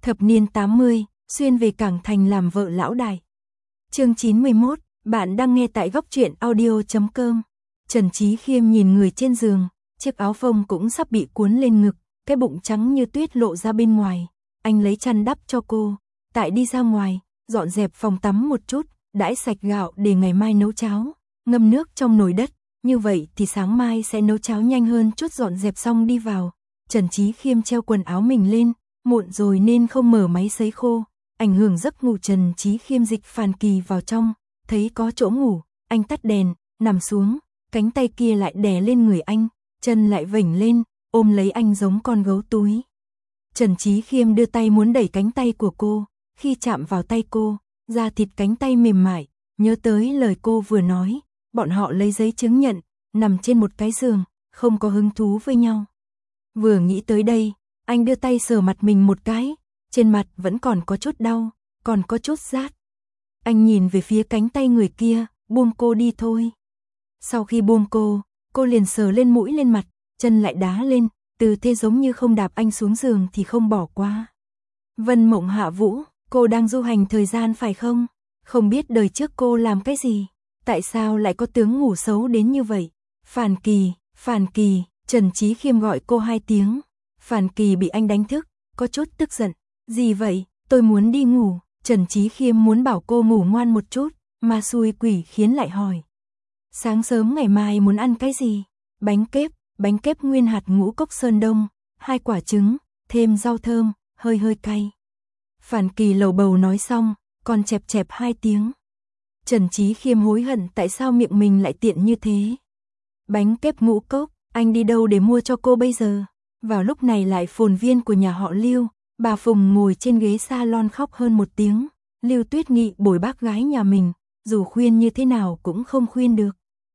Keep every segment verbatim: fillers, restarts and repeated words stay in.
Thập niên tám mươi, xuyên về Cảng Thành làm vợ lão đại. Chương chín mươi mốt, bạn đang nghe tại góc truyện audio chấm com. Trần Chí Khiêm nhìn người trên giường, chiếc áo phông cũng sắp bị cuốn lên ngực, cái bụng trắng như tuyết lộ ra bên ngoài. Anh lấy chăn đắp cho cô, tại đi ra ngoài, dọn dẹp phòng tắm một chút, đãi sạch gạo để ngày mai nấu cháo, ngâm nước trong nồi đất, như vậy thì sáng mai sẽ nấu cháo nhanh hơn chút. Dọn dẹp xong đi vào, Trần Chí Khiêm treo quần áo mình lên, muộn rồi nên không mở máy sấy khô, ảnh hưởng giấc ngủ. Trần Chí Khiêm dịch Phàn Kỳ vào trong, thấy có chỗ ngủ, anh tắt đèn, nằm xuống, cánh tay kia lại đè lên người anh, chân lại vểnh lên, ôm lấy anh giống con gấu túi. Trần Chí Khiêm đưa tay muốn đẩy cánh tay của cô, khi chạm vào tay cô, da thịt cánh tay mềm mại, nhớ tới lời cô vừa nói, bọn họ lấy giấy chứng nhận, nằm trên một cái giường, không có hứng thú với nhau. Vừa nghĩ tới đây, anh đưa tay sờ mặt mình một cái, trên mặt vẫn còn có chút đau, còn có chút rát. Anh nhìn về phía cánh tay người kia, buông cô đi thôi. Sau khi buông cô, cô liền sờ lên mũi lên mặt, chân lại đá lên, tư thế giống như không đạp anh xuống giường thì không bỏ qua. Vân Mộng Hạ Vũ, cô đang du hành thời gian phải không? Không biết đời trước cô làm cái gì? Tại sao lại có tướng ngủ xấu đến như vậy? Phàn Kỳ, Phàn Kỳ, Trần Chí Khiêm gọi cô hai tiếng. Phàn Kỳ bị anh đánh thức, có chút tức giận. Gì vậy? Tôi muốn đi ngủ. Trần Chí Khiêm muốn bảo cô ngủ ngoan một chút, mà xui quỷ khiến lại hỏi. Sáng sớm ngày mai muốn ăn cái gì? Bánh kếp, bánh kếp nguyên hạt ngũ cốc sơn đông, hai quả trứng, thêm rau thơm, hơi hơi cay. Phàn Kỳ lầu bầu nói xong, còn chẹp chẹp hai tiếng. Trần Chí Khiêm hối hận tại sao miệng mình lại tiện như thế. Bánh kếp ngũ cốc, anh đi đâu để mua cho cô bây giờ? Vào lúc này lại phồn viên của nhà họ Lưu, bà Phùng ngồi trên ghế salon khóc hơn một tiếng. Lưu Tuyết Nghị bồi bác gái nhà mình, dù khuyên như thế nào cũng không khuyên được.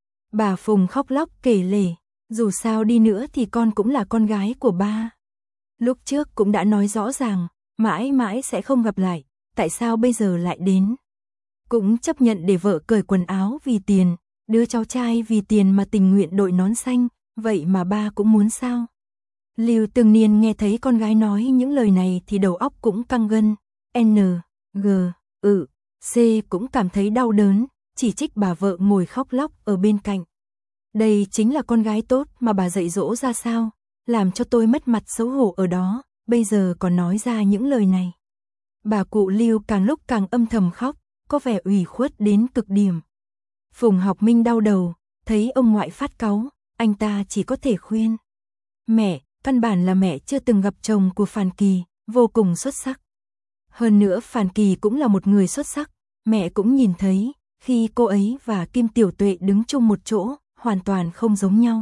Bà Phùng khóc lóc kể lể, dù sao đi nữa thì con cũng là con gái của ba. Lúc trước cũng đã nói rõ ràng, mãi mãi sẽ không gặp lại, tại sao bây giờ lại đến? Cũng chấp nhận để vợ cởi quần áo vì tiền, đứa cháu trai vì tiền mà tình nguyện đội nón xanh, vậy mà ba cũng muốn sao? Lưu Tương Niên nghe thấy con gái nói những lời này thì đầu óc cũng căng gân, N, G, ừ, C cũng cảm thấy đau đớn, chỉ trích bà vợ ngồi khóc lóc ở bên cạnh. Đây chính là con gái tốt mà bà dạy dỗ ra sao, làm cho tôi mất mặt xấu hổ ở đó, bây giờ còn nói ra những lời này. Bà cụ Lưu càng lúc càng âm thầm khóc, có vẻ ủy khuất đến cực điểm. Phùng Học Minh đau đầu, thấy ông ngoại phát cáu, anh ta chỉ có thể khuyên. Mẹ, căn bản là mẹ chưa từng gặp chồng của Phàn Kỳ, vô cùng xuất sắc. Hơn nữa Phàn Kỳ cũng là một người xuất sắc, mẹ cũng nhìn thấy, khi cô ấy và Kim Tiểu Tuệ đứng chung một chỗ, hoàn toàn không giống nhau.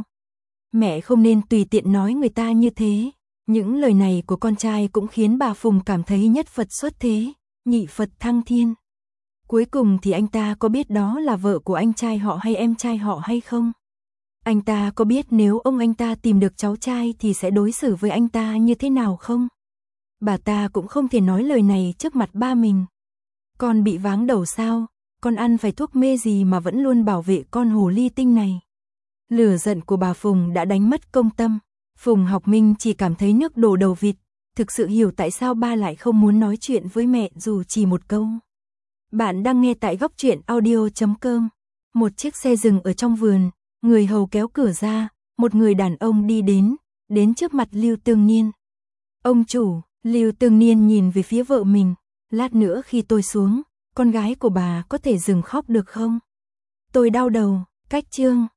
Mẹ không nên tùy tiện nói người ta như thế. Những lời này của con trai cũng khiến bà Phùng cảm thấy nhất Phật xuất thế, nhị Phật thăng thiên. Cuối cùng thì anh ta có biết đó là vợ của anh trai họ hay em trai họ hay không? Anh ta có biết nếu ông anh ta tìm được cháu trai thì sẽ đối xử với anh ta như thế nào không? Bà ta cũng không thể nói lời này trước mặt ba mình. Con bị váng đầu sao? Con ăn phải thuốc mê gì mà vẫn luôn bảo vệ con hồ ly tinh này? Lửa giận của bà Phùng đã đánh mất công tâm. Phùng Học Minh chỉ cảm thấy nước đổ đầu vịt, thực sự hiểu tại sao ba lại không muốn nói chuyện với mẹ dù chỉ một câu. Bạn đang nghe tại góc truyện audio chấm com. Một chiếc xe dừng ở trong vườn, người hầu kéo cửa ra, một người đàn ông đi đến, đến trước mặt Lưu Tương Niên. Ông chủ, Lưu Tương Niên nhìn về phía vợ mình, lát nữa khi tôi xuống, con gái của bà có thể dừng khóc được không? Tôi đau đầu, cách chương.